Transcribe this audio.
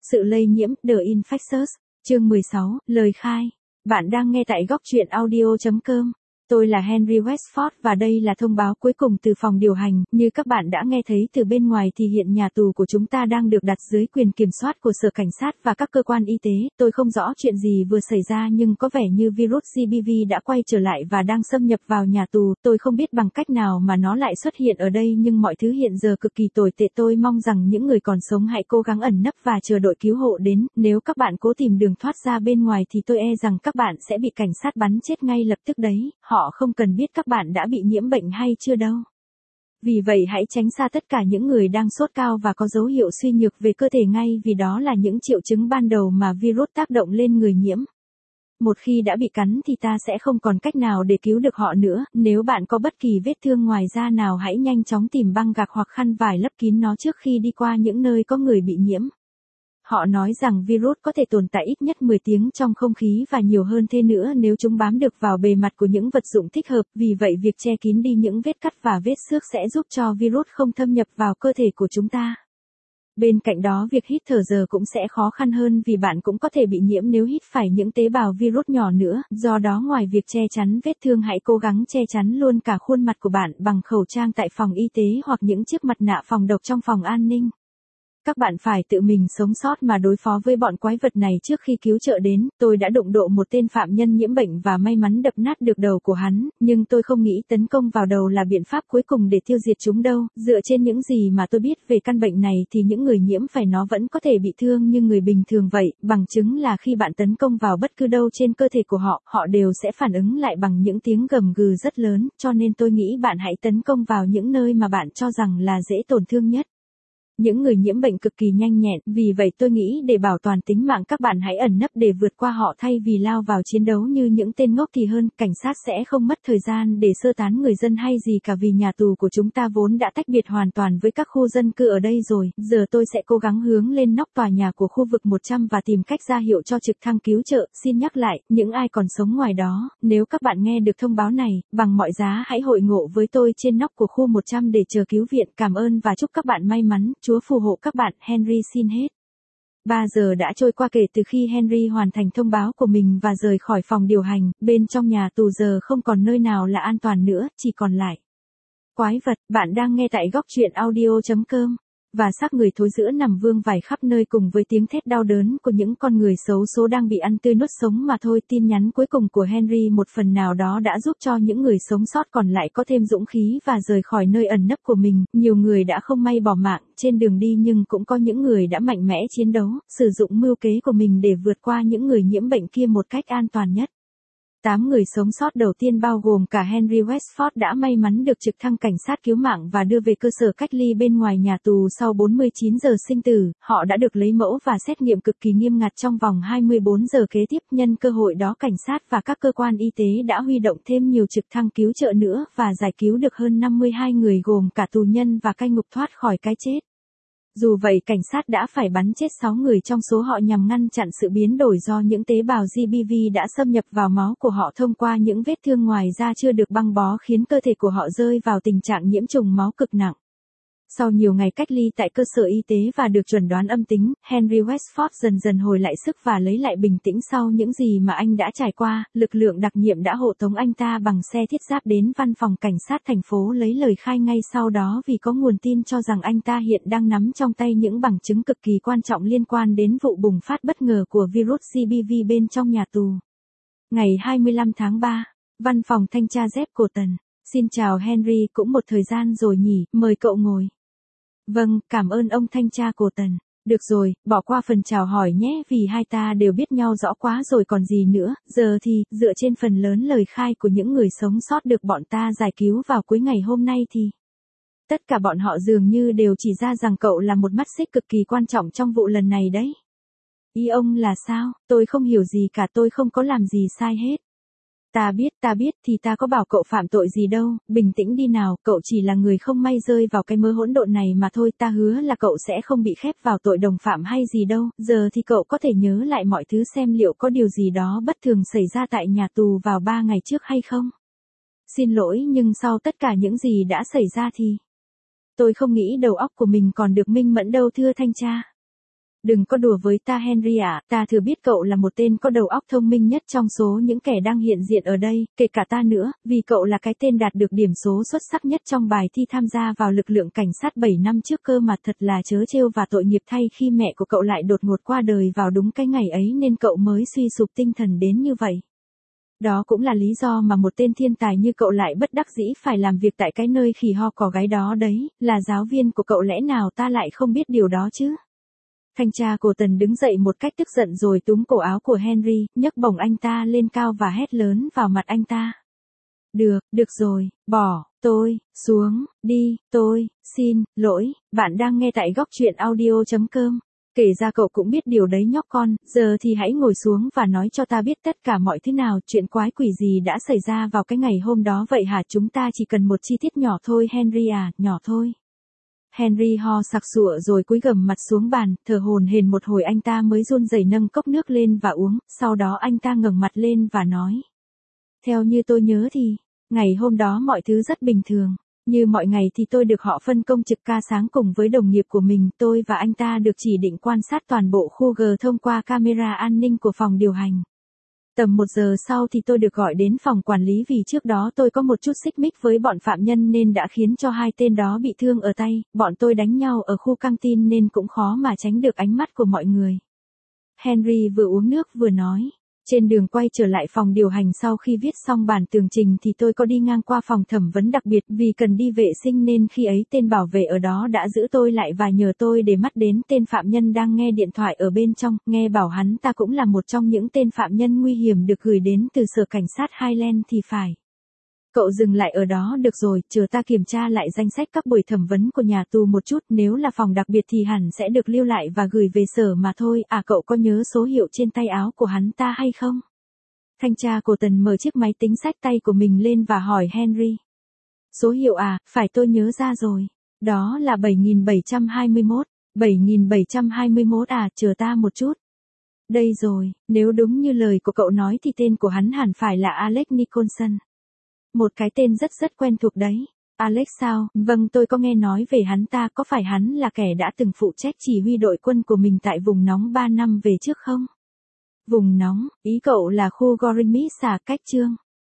Sự lây nhiễm, The Infectious, chương 16, lời khai. Bạn đang nghe tại góc truyện audio.com. Tôi là Henry Westford và đây là thông báo cuối cùng từ phòng điều hành. Như các bạn đã nghe thấy từ bên ngoài thì hiện nhà tù của chúng ta đang được đặt dưới quyền kiểm soát của Sở Cảnh sát và các cơ quan y tế. Tôi không rõ chuyện gì vừa xảy ra nhưng có vẻ như virus GBV đã quay trở lại và đang xâm nhập vào nhà tù. Tôi không biết bằng cách nào mà nó lại xuất hiện ở đây nhưng mọi thứ hiện giờ cực kỳ tồi tệ. Tôi mong rằng những người còn sống hãy cố gắng ẩn nấp và chờ đội cứu hộ đến. Nếu các bạn cố tìm đường thoát ra bên ngoài thì tôi e rằng các bạn sẽ bị cảnh sát bắn chết ngay lập tức đấy. Họ không cần biết các bạn đã bị nhiễm bệnh hay chưa đâu. Vì vậy hãy tránh xa tất cả những người đang sốt cao và có dấu hiệu suy nhược về cơ thể ngay vì đó là những triệu chứng ban đầu mà virus tác động lên người nhiễm. Một khi đã bị cắn thì ta sẽ không còn cách nào để cứu được họ nữa. Nếu bạn có bất kỳ vết thương ngoài da nào hãy nhanh chóng tìm băng gạc hoặc khăn vải lấp kín nó trước khi đi qua những nơi có người bị nhiễm. Họ nói rằng virus có thể tồn tại ít nhất 10 tiếng trong không khí và nhiều hơn thế nữa nếu chúng bám được vào bề mặt của những vật dụng thích hợp. Vì vậy việc che kín đi những vết cắt và vết xước sẽ giúp cho virus không thâm nhập vào cơ thể của chúng ta. Bên cạnh đó việc hít thở giờ cũng sẽ khó khăn hơn vì bạn cũng có thể bị nhiễm nếu hít phải những tế bào virus nhỏ nữa. Do đó ngoài việc che chắn vết thương hãy cố gắng che chắn luôn cả khuôn mặt của bạn bằng khẩu trang tại phòng y tế hoặc những chiếc mặt nạ phòng độc trong phòng an ninh. Các bạn phải tự mình sống sót mà đối phó với bọn quái vật này trước khi cứu trợ đến. Tôi đã đụng độ một tên phạm nhân nhiễm bệnh và may mắn đập nát được đầu của hắn, nhưng tôi không nghĩ tấn công vào đầu là biện pháp cuối cùng để tiêu diệt chúng đâu. Dựa trên những gì mà tôi biết về căn bệnh này thì những người nhiễm phải nó vẫn có thể bị thương như người bình thường vậy. Bằng chứng là khi bạn tấn công vào bất cứ đâu trên cơ thể của họ, họ đều sẽ phản ứng lại bằng những tiếng gầm gừ rất lớn, cho nên tôi nghĩ bạn hãy tấn công vào những nơi mà bạn cho rằng là dễ tổn thương nhất. Những người nhiễm bệnh cực kỳ nhanh nhẹn, vì vậy tôi nghĩ để bảo toàn tính mạng các bạn hãy ẩn nấp để vượt qua họ thay vì lao vào chiến đấu như những tên ngốc thì hơn. Cảnh sát sẽ không mất thời gian để sơ tán người dân hay gì cả vì nhà tù của chúng ta vốn đã tách biệt hoàn toàn với các khu dân cư ở đây rồi. Giờ tôi sẽ cố gắng hướng lên nóc tòa nhà của khu vực 100 và tìm cách ra hiệu cho trực thăng cứu trợ. Xin nhắc lại, những ai còn sống ngoài đó, nếu các bạn nghe được thông báo này, bằng mọi giá hãy hội ngộ với tôi trên nóc của khu 100 để chờ cứu viện. Cảm ơn và chúc các bạn may mắn. Chúa phù hộ các bạn. Henry xin hết. 3 giờ đã trôi qua kể từ khi Henry hoàn thành thông báo của mình và rời khỏi phòng điều hành. Bên trong nhà tù giờ không còn nơi nào là an toàn nữa, chỉ còn lại quái vật. Bạn đang nghe tại góc truyện audio.com. Và xác người thối rữa nằm vương vãi khắp nơi cùng với tiếng thét đau đớn của những con người xấu số đang bị ăn tươi nuốt sống mà thôi. Tin nhắn cuối cùng của Henry một phần nào đó đã giúp cho những người sống sót còn lại có thêm dũng khí và rời khỏi nơi ẩn nấp của mình. Nhiều người đã không may bỏ mạng trên đường đi nhưng cũng có những người đã mạnh mẽ chiến đấu, sử dụng mưu kế của mình để vượt qua những người nhiễm bệnh kia một cách an toàn nhất. 8 người sống sót đầu tiên bao gồm cả Henry Westford đã may mắn được trực thăng cảnh sát cứu mạng và đưa về cơ sở cách ly bên ngoài nhà tù sau 49 giờ sinh tử. Họ đã được lấy mẫu và xét nghiệm cực kỳ nghiêm ngặt trong vòng 24 giờ kế tiếp. Nhân cơ hội đó cảnh sát và các cơ quan y tế đã huy động thêm nhiều trực thăng cứu trợ nữa và giải cứu được hơn 52 người gồm cả tù nhân và cai ngục thoát khỏi cái chết. Dù vậy cảnh sát đã phải bắn chết 6 người trong số họ nhằm ngăn chặn sự biến đổi do những tế bào GBV đã xâm nhập vào máu của họ thông qua những vết thương ngoài da chưa được băng bó khiến cơ thể của họ rơi vào tình trạng nhiễm trùng máu cực nặng. Sau nhiều ngày cách ly tại cơ sở y tế và được chuẩn đoán âm tính, Henry Westford dần dần hồi lại sức và lấy lại bình tĩnh sau những gì mà anh đã trải qua. Lực lượng đặc nhiệm đã hộ tống anh ta bằng xe thiết giáp đến văn phòng cảnh sát thành phố lấy lời khai ngay sau đó vì có nguồn tin cho rằng anh ta hiện đang nắm trong tay những bằng chứng cực kỳ quan trọng liên quan đến vụ bùng phát bất ngờ của virus GBV bên trong nhà tù. Ngày 25 tháng 3, văn phòng thanh tra Jeff Colton. Xin chào Henry, cũng một thời gian rồi nhỉ, mời cậu ngồi. Vâng, cảm ơn ông thanh tra Colton. Được rồi, bỏ qua phần chào hỏi nhé vì hai ta đều biết nhau rõ quá rồi còn gì nữa. Giờ thì, dựa trên phần lớn lời khai của những người sống sót được bọn ta giải cứu vào cuối ngày hôm nay thì tất cả bọn họ dường như đều chỉ ra rằng cậu là một mắt xích cực kỳ quan trọng trong vụ lần này đấy. Ý ông là sao? Tôi không hiểu gì cả, tôi không có làm gì sai hết. Ta biết thì ta có bảo cậu phạm tội gì đâu, bình tĩnh đi nào, cậu chỉ là người không may rơi vào cái mớ hỗn độn này mà thôi, ta hứa là cậu sẽ không bị khép vào tội đồng phạm hay gì đâu. Giờ thì cậu có thể nhớ lại mọi thứ xem liệu có điều gì đó bất thường xảy ra tại nhà tù vào 3 ngày trước hay không? Xin lỗi nhưng sau tất cả những gì đã xảy ra thì tôi không nghĩ đầu óc của mình còn được minh mẫn đâu thưa thanh tra. Đừng có đùa với ta Henry ạ, ta thừa biết cậu là một tên có đầu óc thông minh nhất trong số những kẻ đang hiện diện ở đây, kể cả ta nữa, vì cậu là cái tên đạt được điểm số xuất sắc nhất trong bài thi tham gia vào lực lượng cảnh sát 7 năm trước cơ mà, thật là trớ trêu và tội nghiệp thay khi mẹ của cậu lại đột ngột qua đời vào đúng cái ngày ấy nên cậu mới suy sụp tinh thần đến như vậy. Đó cũng là lý do mà một tên thiên tài như cậu lại bất đắc dĩ phải làm việc tại cái nơi khỉ ho cò gáy đó đấy, là giáo viên của cậu, lẽ nào ta lại không biết điều đó chứ? Thanh tra Cổ Tần đứng dậy một cách tức giận rồi túm cổ áo của Henry, nhấc bổng anh ta lên cao và hét lớn vào mặt anh ta. Được rồi, bỏ tôi xuống, đi, tôi xin lỗi, bạn đang nghe tại góc truyện audio.com. Kể ra cậu cũng biết điều đấy nhóc con, giờ thì hãy ngồi xuống và nói cho ta biết tất cả mọi thứ nào, chuyện quái quỷ gì đã xảy ra vào cái ngày hôm đó vậy hả? Chúng ta chỉ cần một chi tiết nhỏ thôi Henry à, nhỏ thôi. Henry ho sặc sụa rồi cúi gằm mặt xuống bàn, thở hổn hển một hồi anh ta mới run rẩy nâng cốc nước lên và uống, sau đó anh ta ngẩng mặt lên và nói. Theo như tôi nhớ thì, ngày hôm đó mọi thứ rất bình thường. Như mọi ngày thì tôi được họ phân công trực ca sáng cùng với đồng nghiệp của mình, tôi và anh ta được chỉ định quan sát toàn bộ khu G thông qua camera an ninh của phòng điều hành. Tầm 1 giờ sau thì tôi được gọi đến phòng quản lý vì trước đó tôi có một chút xích mích với bọn phạm nhân nên đã khiến cho 2 tên đó bị thương ở tay, bọn tôi đánh nhau ở khu căng tin nên cũng khó mà tránh được ánh mắt của mọi người. Henry vừa uống nước vừa nói. Trên đường quay trở lại phòng điều hành sau khi viết xong bản tường trình thì tôi có đi ngang qua phòng thẩm vấn đặc biệt vì cần đi vệ sinh nên khi ấy tên bảo vệ ở đó đã giữ tôi lại và nhờ tôi để mắt đến tên phạm nhân đang nghe điện thoại ở bên trong, nghe bảo hắn ta cũng là một trong những tên phạm nhân nguy hiểm được gửi đến từ sở cảnh sát Highland thì phải. Cậu dừng lại ở đó được rồi, chờ ta kiểm tra lại danh sách các buổi thẩm vấn của nhà tù một chút, nếu là phòng đặc biệt thì hẳn sẽ được lưu lại và gửi về sở mà thôi. À, cậu có nhớ số hiệu trên tay áo của hắn ta hay không? Thanh tra Cổ Tần mở chiếc máy tính xách tay của mình lên và hỏi Henry. Số hiệu à, phải, tôi nhớ ra rồi. Đó là 7721. 7721 à, chờ ta một chút. Đây rồi, nếu đúng như lời của cậu nói thì tên của hắn hẳn phải là Alex Nicholson. Một cái tên rất quen thuộc đấy. Alex sao? Vâng, tôi có nghe nói về hắn ta, có phải hắn là kẻ đã từng phụ trách chỉ huy đội quân của mình tại vùng nóng 3 năm về trước không? Vùng nóng, ý cậu là khu Gorimish à, cách Chương?